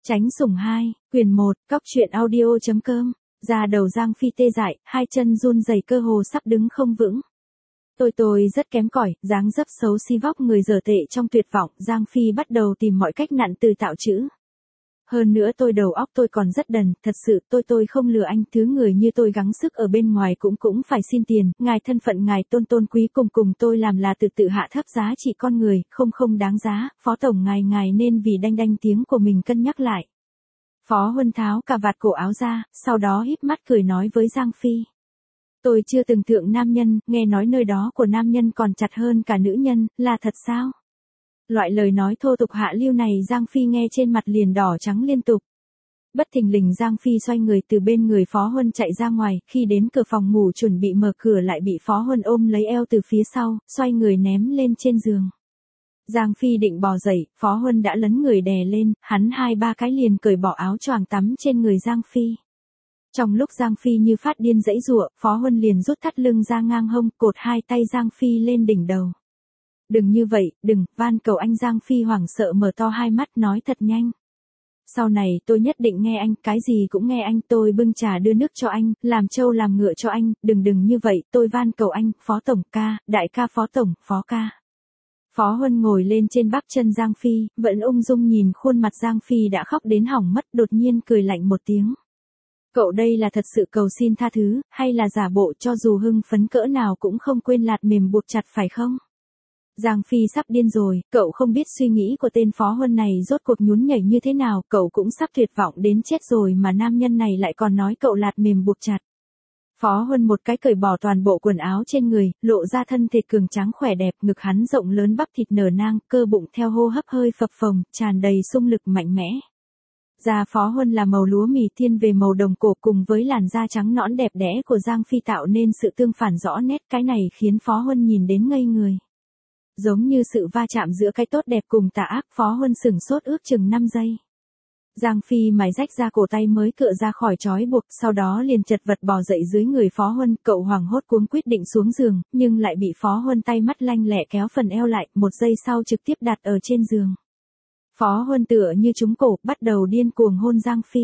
Tránh sủng 2, quyền 1, cóc truyện audio.com, da đầu Giang Phi tê dại, hai chân run rẩy cơ hồ sắp đứng không vững. Tôi rất kém cỏi, dáng dấp xấu xí vóc người dở tệ trong tuyệt vọng, Giang Phi bắt đầu tìm mọi cách nặn từ tạo chữ. Hơn nữa đầu óc tôi còn rất đần, thật sự tôi không lừa anh, thứ người như tôi gắng sức ở bên ngoài cũng phải xin tiền, ngài thân phận ngài tôn quý cùng tôi làm là tự hạ thấp giá trị con người, không đáng giá, phó tổng ngài nên vì đanh tiếng của mình cân nhắc lại. Phó Huân tháo cà vạt cổ áo ra, sau đó híp mắt cười nói với Giang Phi. Tôi chưa từng thượng nam nhân, nghe nói nơi đó của nam nhân còn chặt hơn cả nữ nhân, là thật sao? Loại lời nói thô tục hạ lưu này Giang Phi nghe trên mặt liền đỏ trắng liên tục. Bất thình lình Giang Phi xoay người từ bên người Phó Huân chạy ra ngoài, khi đến cửa phòng ngủ chuẩn bị mở cửa lại bị Phó Huân ôm lấy eo từ phía sau, xoay người ném lên trên giường. Giang Phi định bò dậy, Phó Huân đã lấn người đè lên, hắn 2-3 cái liền cởi bỏ áo choàng tắm trên người Giang Phi. Trong lúc Giang Phi như phát điên giãy giụa, Phó Huân liền rút thắt lưng ra ngang hông, cột hai tay Giang Phi lên đỉnh đầu. Đừng như vậy, đừng, van cầu anh. Giang Phi hoảng sợ mở to hai mắt nói thật nhanh. Sau này tôi nhất định nghe anh, cái gì cũng nghe anh, tôi bưng trà đưa nước cho anh, làm trâu làm ngựa cho anh, đừng như vậy, tôi van cầu anh, Phó Tổng ca, đại ca Phó Tổng, Phó ca. Phó Huân ngồi lên trên bắp chân Giang Phi, vẫn ung dung nhìn khuôn mặt Giang Phi đã khóc đến hỏng mất, đột nhiên cười lạnh một tiếng. Cậu đây là thật sự cầu xin tha thứ, hay là giả bộ cho dù hưng phấn cỡ nào cũng không quên lạt mềm buộc chặt phải không? Giang Phi sắp điên rồi, cậu không biết suy nghĩ của tên Phó Huân này rốt cuộc nhún nhảy như thế nào, cậu cũng sắp tuyệt vọng đến chết rồi mà nam nhân này lại còn nói cậu lạt mềm buộc chặt. Phó Huân một cái cởi bỏ toàn bộ quần áo trên người, lộ ra thân thể cường tráng khỏe đẹp, ngực hắn rộng lớn bắp thịt nở nang, cơ bụng theo hô hấp hơi phập phồng, tràn đầy xung lực mạnh mẽ. Da Phó Huân là màu lúa mì thiên về màu đồng cổ cùng với làn da trắng nõn đẹp đẽ của Giang Phi tạo nên sự tương phản rõ nét, cái này khiến Phó Huân nhìn đến ngây người. Giống như sự va chạm giữa cái tốt đẹp cùng tà ác, Phó Huân sửng sốt ước chừng 5 giây. Giang Phi mài rách ra cổ tay mới cựa ra khỏi trói buộc, sau đó liền chật vật bò dậy dưới người Phó Huân, cậu hoảng hốt cuống quyết định xuống giường, nhưng lại bị Phó Huân tay mắt lanh lẹ kéo phần eo lại, 1 giây sau trực tiếp đặt ở trên giường. Phó Huân tựa như trúng cổ, bắt đầu điên cuồng hôn Giang Phi.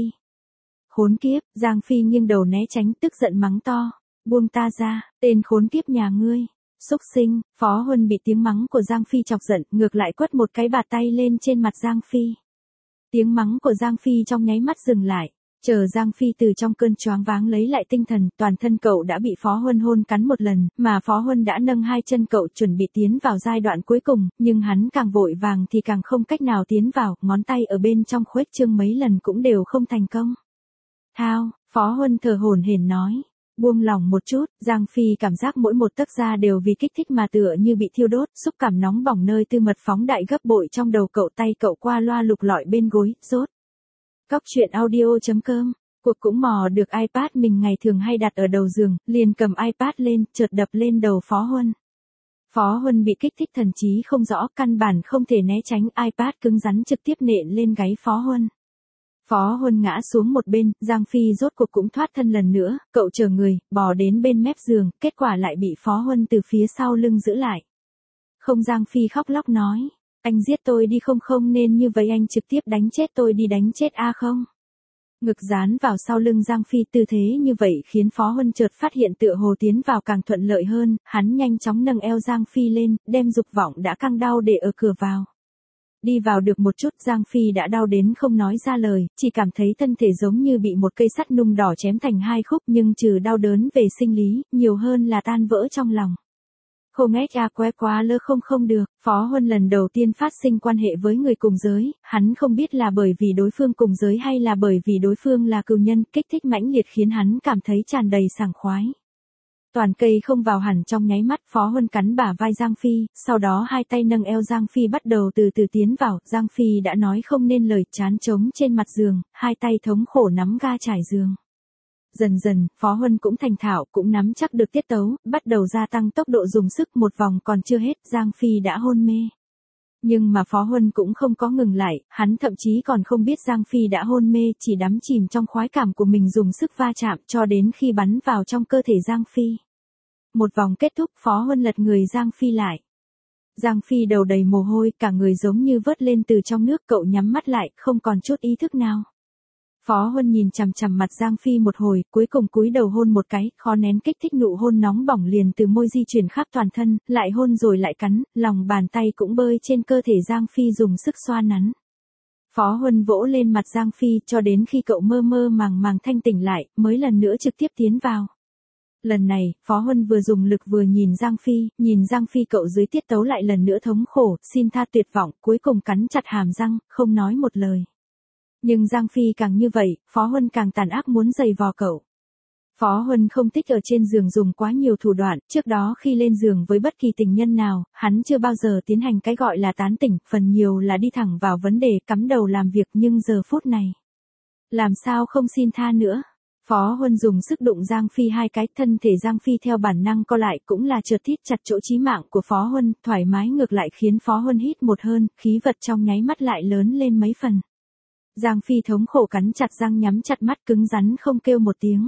Khốn kiếp, Giang Phi nghiêng đầu né tránh, tức giận mắng to, buông ta ra, tên khốn kiếp nhà ngươi. Xúc sinh, Phó Huân bị tiếng mắng của Giang Phi chọc giận, ngược lại quất một cái bạt tay lên trên mặt Giang Phi. Tiếng mắng của Giang Phi trong nháy mắt dừng lại, chờ Giang Phi từ trong cơn choáng váng lấy lại tinh thần, toàn thân cậu đã bị Phó Huân hôn cắn một lần, mà Phó Huân đã nâng hai chân cậu chuẩn bị tiến vào giai đoạn cuối cùng, nhưng hắn càng vội vàng thì càng không cách nào tiến vào, ngón tay ở bên trong khuếch trương mấy lần cũng đều không thành công. Thao, Phó Huân thở hổn hển nói. Buông lỏng một chút, Giang Phi cảm giác mỗi một tấc da đều vì kích thích mà tựa như bị thiêu đốt, xúc cảm nóng bỏng nơi tư mật phóng đại gấp bội trong đầu cậu, tay cậu qua loa lục lọi bên gối, rốt. Cóc truyện audio.com, cuộc cũng mò được iPad mình ngày thường hay đặt ở đầu giường, liền cầm iPad lên, chợt đập lên đầu Phó Huân. Phó Huân bị kích thích thần trí không rõ, căn bản không thể né tránh, iPad cứng rắn trực tiếp nện lên gáy Phó Huân. Phó Huân ngã xuống một bên, Giang Phi rốt cuộc cũng thoát thân lần nữa, cậu chờ người, bò đến bên mép giường, kết quả lại bị Phó Huân từ phía sau lưng giữ lại. Không, Giang Phi khóc lóc nói, anh giết tôi đi, không nên như vậy, anh trực tiếp đánh chết tôi đi, đánh chết a không. Ngực dán vào sau lưng Giang Phi, tư thế như vậy khiến Phó Huân chợt phát hiện tựa hồ tiến vào càng thuận lợi hơn, hắn nhanh chóng nâng eo Giang Phi lên, đem dục vọng đã căng đau để ở cửa vào. Đi vào được một chút, Giang Phi đã đau đến không nói ra lời, chỉ cảm thấy thân thể giống như bị một cây sắt nung đỏ chém thành hai khúc, nhưng trừ đau đớn về sinh lý, nhiều hơn là tan vỡ trong lòng. Không ếch a qué quá lơ không được, Phó Huân lần đầu tiên phát sinh quan hệ với người cùng giới, hắn không biết là bởi vì đối phương cùng giới hay là bởi vì đối phương là cừu nhân, kích thích mãnh liệt khiến hắn cảm thấy tràn đầy sảng khoái. Toàn cây không vào hẳn trong nháy mắt, Phó Huân cắn bả vai Giang Phi, sau đó hai tay nâng eo Giang Phi bắt đầu từ từ tiến vào, Giang Phi đã nói không nên lời, chán trống trên mặt giường, hai tay thống khổ nắm ga trải giường. Dần dần, Phó Huân cũng thành thạo, cũng nắm chắc được tiết tấu, bắt đầu gia tăng tốc độ dùng sức, một vòng còn chưa hết, Giang Phi đã hôn mê. Nhưng mà Phó Huân cũng không có ngừng lại, hắn thậm chí còn không biết Giang Phi đã hôn mê, chỉ đắm chìm trong khoái cảm của mình dùng sức va chạm cho đến khi bắn vào trong cơ thể Giang Phi. Một vòng kết thúc, Phó Huân lật người Giang Phi lại. Giang Phi đầu đầy mồ hôi, cả người giống như vớt lên từ trong nước, cậu nhắm mắt lại, không còn chút ý thức nào. Phó Huân nhìn chằm chằm mặt Giang Phi một hồi, cuối cùng cúi đầu hôn một cái, khó nén kích thích nụ hôn nóng bỏng liền từ môi di chuyển khắp toàn thân, lại hôn rồi lại cắn, lòng bàn tay cũng bơi trên cơ thể Giang Phi dùng sức xoa nắn. Phó Huân vỗ lên mặt Giang Phi cho đến khi cậu mơ mơ màng màng thanh tỉnh lại, mới lần nữa trực tiếp tiến vào. Lần này, Phó Huân vừa dùng lực vừa nhìn Giang Phi cậu dưới tiết tấu lại lần nữa thống khổ, xin tha tuyệt vọng, cuối cùng cắn chặt hàm răng, không nói một lời. Nhưng Giang Phi càng như vậy, Phó Huân càng tàn ác muốn giày vò cậu. Phó Huân không thích ở trên giường dùng quá nhiều thủ đoạn, trước đó khi lên giường với bất kỳ tình nhân nào, hắn chưa bao giờ tiến hành cái gọi là tán tỉnh, phần nhiều là đi thẳng vào vấn đề, cắm đầu làm việc, nhưng giờ phút này. Làm sao không xin tha nữa? Phó Huân dùng sức đụng Giang Phi hai cái, thân thể Giang Phi theo bản năng co lại, cũng là trượt thít chặt chỗ chí mạng của Phó Huân, thoải mái ngược lại khiến Phó Huân hít một hơi, khí vật trong nháy mắt lại lớn lên mấy phần. Giang Phi thống khổ cắn chặt răng, nhắm chặt mắt, cứng rắn không kêu một tiếng.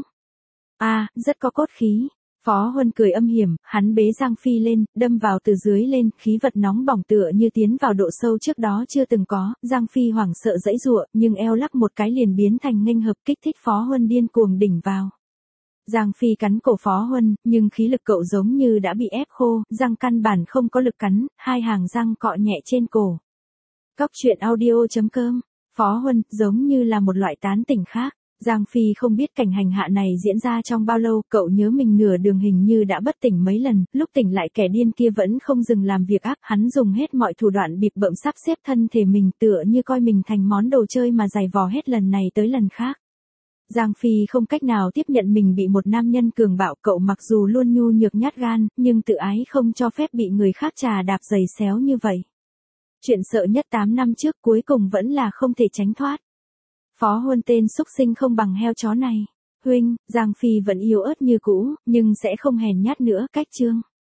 Rất có cốt khí. Phó Huân cười âm hiểm, hắn bế Giang Phi lên, đâm vào từ dưới lên, khí vật nóng bỏng tựa như tiến vào độ sâu trước đó chưa từng có, Giang Phi hoảng sợ giãy giụa, nhưng eo lắc một cái liền biến thành nghênh hợp, kích thích Phó Huân điên cuồng đỉnh vào. Giang Phi cắn cổ Phó Huân, nhưng khí lực cậu giống như đã bị ép khô, răng căn bản không có lực cắn, hai hàng răng cọ nhẹ trên cổ. Cóc truyện audio.com. Phó Huân, giống như là một loại tán tỉnh khác. Giang Phi không biết cảnh hành hạ này diễn ra trong bao lâu, cậu nhớ mình nửa đường hình như đã bất tỉnh mấy lần, lúc tỉnh lại kẻ điên kia vẫn không dừng làm việc ác, hắn dùng hết mọi thủ đoạn bịp bợm sắp xếp thân thể mình, tựa như coi mình thành món đồ chơi mà giày vò hết lần này tới lần khác. Giang Phi không cách nào tiếp nhận mình bị một nam nhân cường bạo, cậu mặc dù luôn nhu nhược nhát gan, nhưng tự ái không cho phép bị người khác trà đạp giày xéo như vậy. Chuyện sợ nhất 8 năm trước cuối cùng vẫn là không thể tránh thoát. Phó Huân tên xúc sinh không bằng heo chó này. Huynh, Giang Phi vẫn yếu ớt như cũ, nhưng sẽ không hèn nhát nữa, cách chương.